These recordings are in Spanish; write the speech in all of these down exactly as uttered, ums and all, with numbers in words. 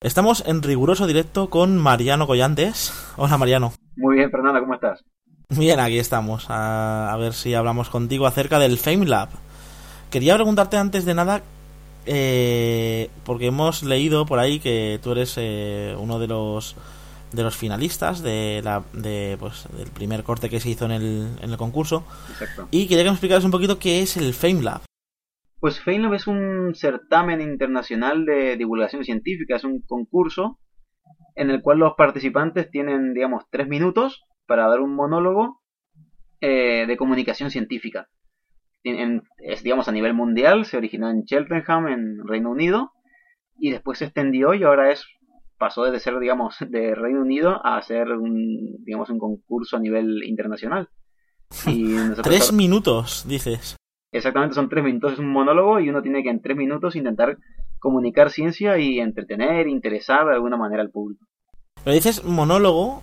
Estamos en riguroso directo con Mariano Collantes. Hola, Mariano. Muy bien, Fernando, ¿cómo estás? Bien, aquí estamos. A, a ver si hablamos contigo acerca del FameLab. Quería preguntarte antes de nada, eh, porque hemos leído por ahí que tú eres eh, uno de los de los finalistas de la de pues del primer corte que se hizo en el en el concurso. Exacto. Y quería que me explicaras un poquito qué es el FameLab. Pues FameLab es un certamen internacional de divulgación científica, es un concurso en el cual los participantes tienen, digamos, tres minutos para dar un monólogo eh, de comunicación científica. En, en, es, digamos, a nivel mundial, se originó en Cheltenham, en Reino Unido, y después se extendió y ahora es pasó de ser, digamos, de Reino Unido a ser un, digamos, un concurso a nivel internacional. Y nosotros, tres minutos, dices. Exactamente, son tres minutos, es un monólogo y uno tiene que en tres minutos intentar comunicar ciencia y entretener, interesar de alguna manera al público. Pero dices monólogo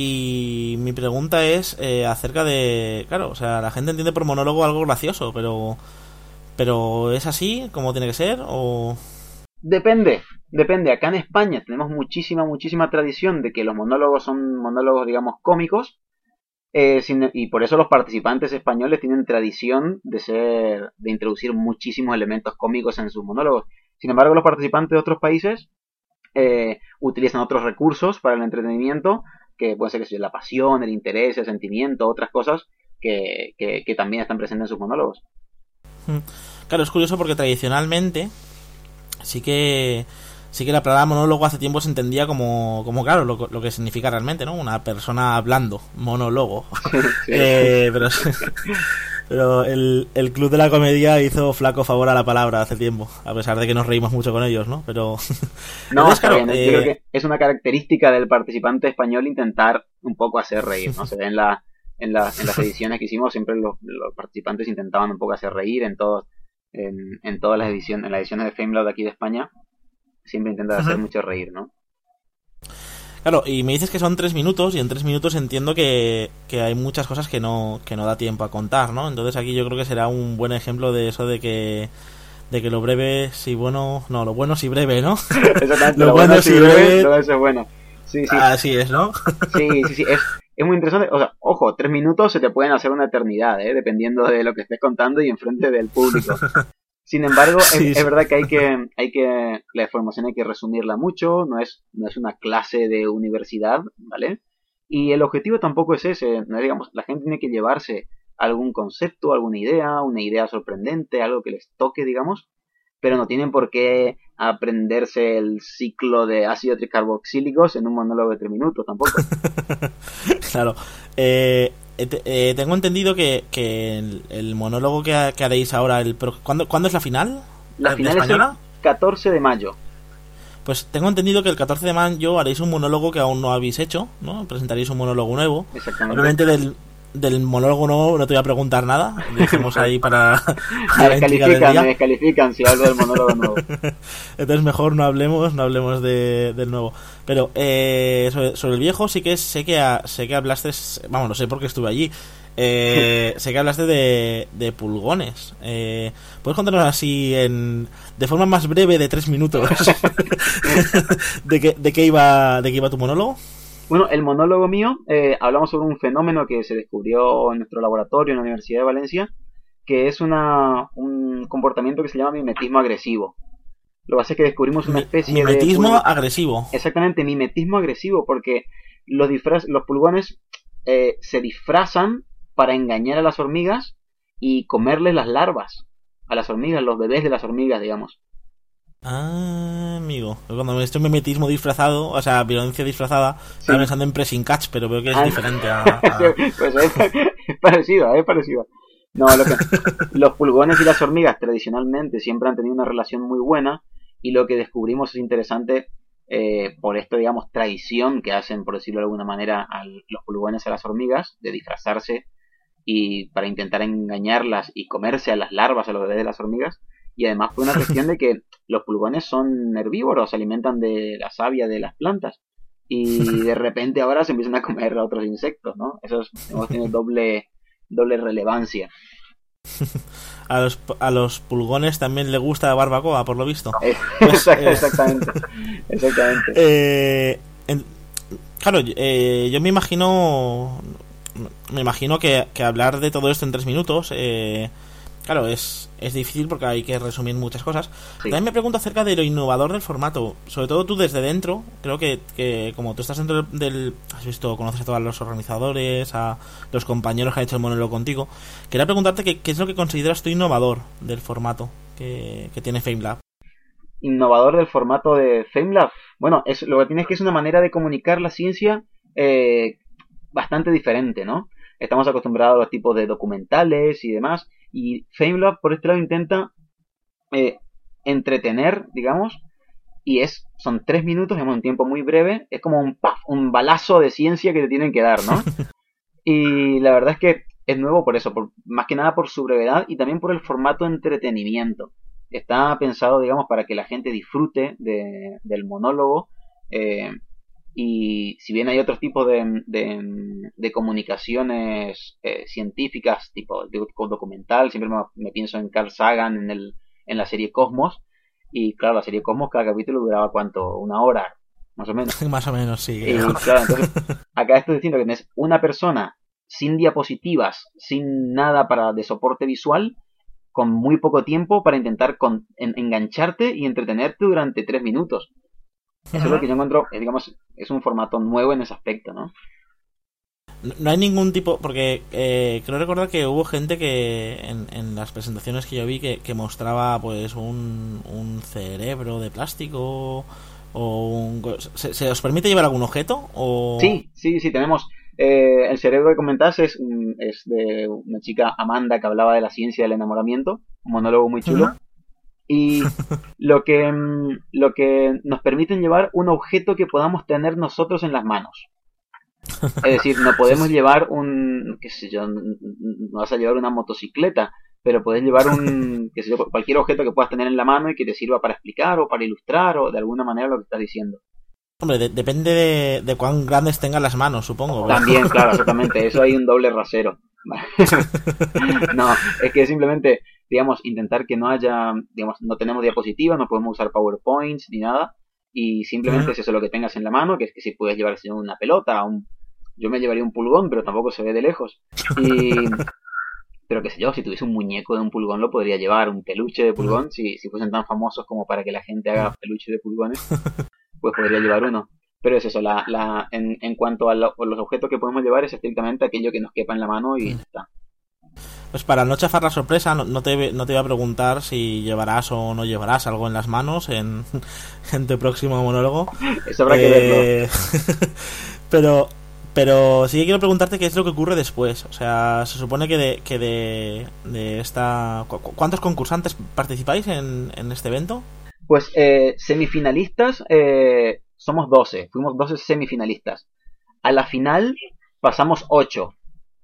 y mi pregunta es eh, acerca de... Claro, o sea, la gente entiende por monólogo algo gracioso, pero... ¿Pero es así como tiene que ser o...? Depende, depende. Acá en España tenemos muchísima, muchísima tradición de que los monólogos son monólogos, digamos, cómicos. Eh, sin, y por eso los participantes españoles tienen tradición de ser de introducir muchísimos elementos cómicos en sus monólogos. Sin embargo, los participantes de otros países eh, utilizan otros recursos para el entretenimiento, que puede ser que sea la pasión, el interés, el sentimiento, otras cosas que, que, que también están presentes en sus monólogos. Claro, es curioso porque tradicionalmente sí que... Sí que la palabra monólogo hace tiempo se entendía como, como claro, lo, lo que significa realmente, ¿no? Una persona hablando, monólogo. Sí, sí. Eh, pero pero el, el Club de la Comedia hizo flaco favor a la palabra hace tiempo, a pesar de que nos reímos mucho con ellos, ¿no? Pero... No, Entonces, claro, bien, eh... yo creo que es una característica del participante español intentar un poco hacer reír, ¿no? Se ve en, la, en, la, en las ediciones que hicimos, siempre los, los participantes intentaban un poco hacer reír en, todo, en, en todas las ediciones, en las ediciones de FameLab de aquí de España. Siempre intenta hacer uh-huh. mucho reír, ¿no? Claro, y me dices que son tres minutos y en tres minutos entiendo que, que hay muchas cosas que no que no da tiempo a contar, ¿no? Entonces aquí yo creo que será un buen ejemplo de eso de que de que lo breve sí bueno, no, lo bueno sí breve, ¿no? Exactamente, lo, lo bueno sí breve, breve, todo eso es bueno. Sí, sí. Así es, ¿no? Sí, sí, sí, es, es muy interesante. O sea, ojo, tres minutos se te pueden hacer una eternidad, ¿eh? Dependiendo de lo que estés contando y enfrente del público. Sin embargo, sí, es, sí. es verdad que hay que, hay que, la información hay que resumirla mucho, no es, no es una clase de universidad, ¿vale? Y el objetivo tampoco es ese, ¿no? Digamos, la gente tiene que llevarse algún concepto, alguna idea, una idea sorprendente, algo que les toque, digamos, pero no tienen por qué aprenderse el ciclo de ácido tricarboxílicos en un monólogo de tres minutos, tampoco. Claro, eh... Eh, eh, tengo entendido que, que el, el monólogo que, que haréis ahora, el ¿cuándo, ¿cuándo es la final? La ¿De final española? Es el catorce de mayo. Pues tengo entendido que el catorce de mayo haréis un monólogo que aún no habéis hecho, ¿no? Presentaréis un monólogo nuevo. Exactamente. Obviamente del, del monólogo nuevo no te voy a preguntar nada. Dejemos ahí para... Me descalifican, me descalifican si hablo del monólogo nuevo. Entonces mejor no hablemos, no hablemos de, del nuevo. Pero eh, sobre, sobre el viejo sí que sé que a, sé que hablaste, vamos, no sé por qué estuve allí. Eh, sé que hablaste de, de pulgones. Eh, ¿Puedes contarnos así en de forma más breve de tres minutos de qué de qué iba de qué iba tu monólogo? Bueno, el monólogo mío, eh, hablamos sobre un fenómeno que se descubrió en nuestro laboratorio en la Universidad de Valencia, que es una un comportamiento que se llama mimetismo agresivo. Lo que pasa es que descubrimos una especie mimetismo de... Mimetismo agresivo. Exactamente, mimetismo agresivo, porque los, disfraz... los pulgones eh, se disfrazan para engañar a las hormigas y comerles las larvas a las hormigas, los bebés de las hormigas, digamos. Ah, amigo. Cuando me estoy mimetismo disfrazado, o sea, violencia disfrazada, sí. Estaba pensando en pressing catch, pero veo que es ah, diferente a... a... Pues es, es parecido, es parecido. No, lo que, los pulgones y las hormigas tradicionalmente siempre han tenido una relación muy buena y lo que descubrimos es interesante eh, por esta, digamos, tradición que hacen, por decirlo de alguna manera, a los pulgones a las hormigas de disfrazarse y para intentar engañarlas y comerse a las larvas, a los bebés de las hormigas. Y además fue una cuestión de que los pulgones son herbívoros, se alimentan de la savia de las plantas y de repente ahora se empiezan a comer a otros insectos, ¿no? Eso es, tiene doble, doble relevancia. A los, a los pulgones también le gusta la barbacoa, por lo visto. Pues, exactamente. Exactamente. Eh, en, claro, eh, yo me imagino. Me imagino que, que hablar de todo esto en tres minutos. Eh, claro, es, es difícil porque hay que resumir muchas cosas. Sí. También me pregunto acerca de lo innovador del formato. Sobre todo tú desde dentro. Creo que, que como tú estás dentro del, del... Has visto, conoces a todos los organizadores, a los compañeros que han hecho el monólogo contigo. Quería preguntarte qué, qué es lo que consideras tú innovador del formato que, que tiene FameLab. Innovador del formato de FameLab. Bueno, es, lo que tienes que es una manera de comunicar la ciencia eh, bastante diferente, ¿no? Estamos acostumbrados a los tipos de documentales y demás. Y FameLab, por este lado, intenta eh, entretener, digamos, y es son tres minutos, en un tiempo muy breve, es como un ¡paf! Un balazo de ciencia que te tienen que dar, ¿no? Y la verdad es que es nuevo por eso, por, más que nada por su brevedad y también por el formato de entretenimiento. Está pensado, digamos, para que la gente disfrute de, del monólogo, eh, y si bien hay otros tipos de, de, de comunicaciones eh, científicas, tipo de, documental, siempre me, me pienso en Carl Sagan, en, el, en la serie Cosmos, y claro, la serie Cosmos cada capítulo duraba ¿cuánto? Una hora, más o menos. Más o menos, sí. Y claro, entonces, acá estoy diciendo que tienes una persona sin diapositivas, sin nada para de soporte visual, con muy poco tiempo para intentar con, en, engancharte y entretenerte durante tres minutos. Eso uh-huh. es lo que yo encuentro, digamos, es un formato nuevo en ese aspecto, ¿no? No hay ningún tipo, porque eh, creo recordar que hubo gente que en, en las presentaciones que yo vi que, que mostraba pues un, un cerebro de plástico o un, ¿se, ¿se os permite llevar algún objeto? O... Sí, sí, sí, tenemos eh, el cerebro que comentaste es, es de una chica, Amanda, que hablaba de la ciencia del enamoramiento, un monólogo muy chulo. Uh-huh. Y lo que, lo que nos permiten llevar un objeto que podamos tener nosotros en las manos. Es decir, no podemos llevar un, qué sé yo, no vas a llevar una motocicleta, pero puedes llevar un, qué sé yo, cualquier objeto que puedas tener en la mano y que te sirva para explicar o para ilustrar o de alguna manera lo que estás diciendo. Hombre, de, depende de, de cuán grandes tengan las manos, supongo. ¿verdad? También, claro, exactamente, eso hay un doble rasero. No, es que simplemente, digamos, intentar que no haya, digamos, no tenemos diapositivas, no podemos usar PowerPoints ni nada, y simplemente uh-huh. es eso lo que tengas en la mano, que es que si puedes llevar una pelota, un, yo me llevaría un pulgón, pero tampoco se ve de lejos, y, pero qué sé yo, si tuviese un muñeco de un pulgón lo podría llevar, un peluche de pulgón, uh-huh. si, si fuesen tan famosos como para que la gente haga peluche de pulgones, pues podría llevar uno. Pero es eso, la, la, en, en cuanto a, lo, a los objetos que podemos llevar es estrictamente aquello que nos quepa en la mano y ya está. Pues para no chafar la sorpresa, no, no, te, no te voy a preguntar si llevarás o no llevarás algo en las manos en, en tu próximo monólogo. Eso habrá eh, que verlo. pero, pero sí que quiero preguntarte qué es lo que ocurre después. O sea, se supone que de, que de, de esta... ¿Cuántos concursantes participáis en, en este evento? Pues eh, semifinalistas... Eh... Somos doce, fuimos doce semifinalistas. A la final pasamos ocho.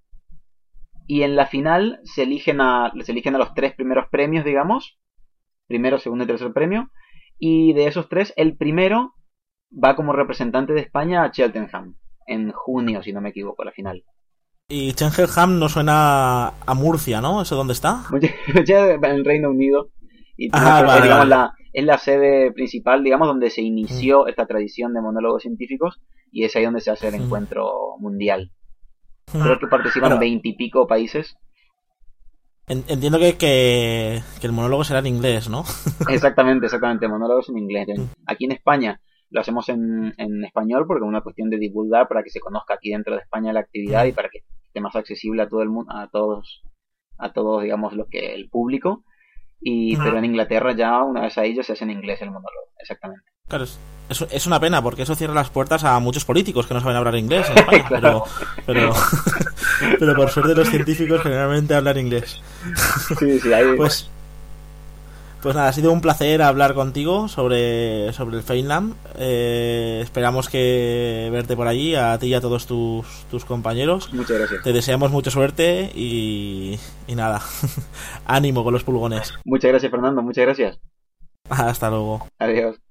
Y en la final se eligen a, se eligen a los tres primeros premios, digamos. Primero, segundo y tercer premio. Y de esos tres, el primero va como representante de España a Cheltenham. En junio, si no me equivoco, la final. Y Cheltenham no suena a Murcia, ¿no? ¿Eso dónde está? En el Reino Unido. Y ah, que, vale, digamos, vale. La, es la sede principal, digamos, donde se inició mm. esta tradición de monólogos científicos y es ahí donde se hace el mm. encuentro mundial. Mm. Creo que participan veintipico países. Entiendo que, que, que el monólogo será en inglés, ¿no? Exactamente, exactamente, monólogos en inglés. Aquí en España lo hacemos en, en español porque es una cuestión de divulgar para que se conozca aquí dentro de España la actividad y para que esté más accesible a todo el mundo, a todos, a todos, digamos, lo que el público. Y, pero en Inglaterra ya una vez ahí ya se hace en inglés el monólogo, exactamente. Claro, es, es una pena porque eso cierra las puertas a muchos políticos que no saben hablar inglés en España, claro. pero, pero pero por suerte los científicos generalmente hablan inglés. Sí, sí, ahí... Pues pues nada, ha sido un placer hablar contigo sobre, sobre el FameLab. Eh, esperamos que verte por allí, a ti y a todos tus, tus compañeros. Muchas gracias. Te deseamos mucha suerte y, y nada, ánimo con los pulgones. Muchas gracias, Fernando, muchas gracias. Hasta luego. Adiós.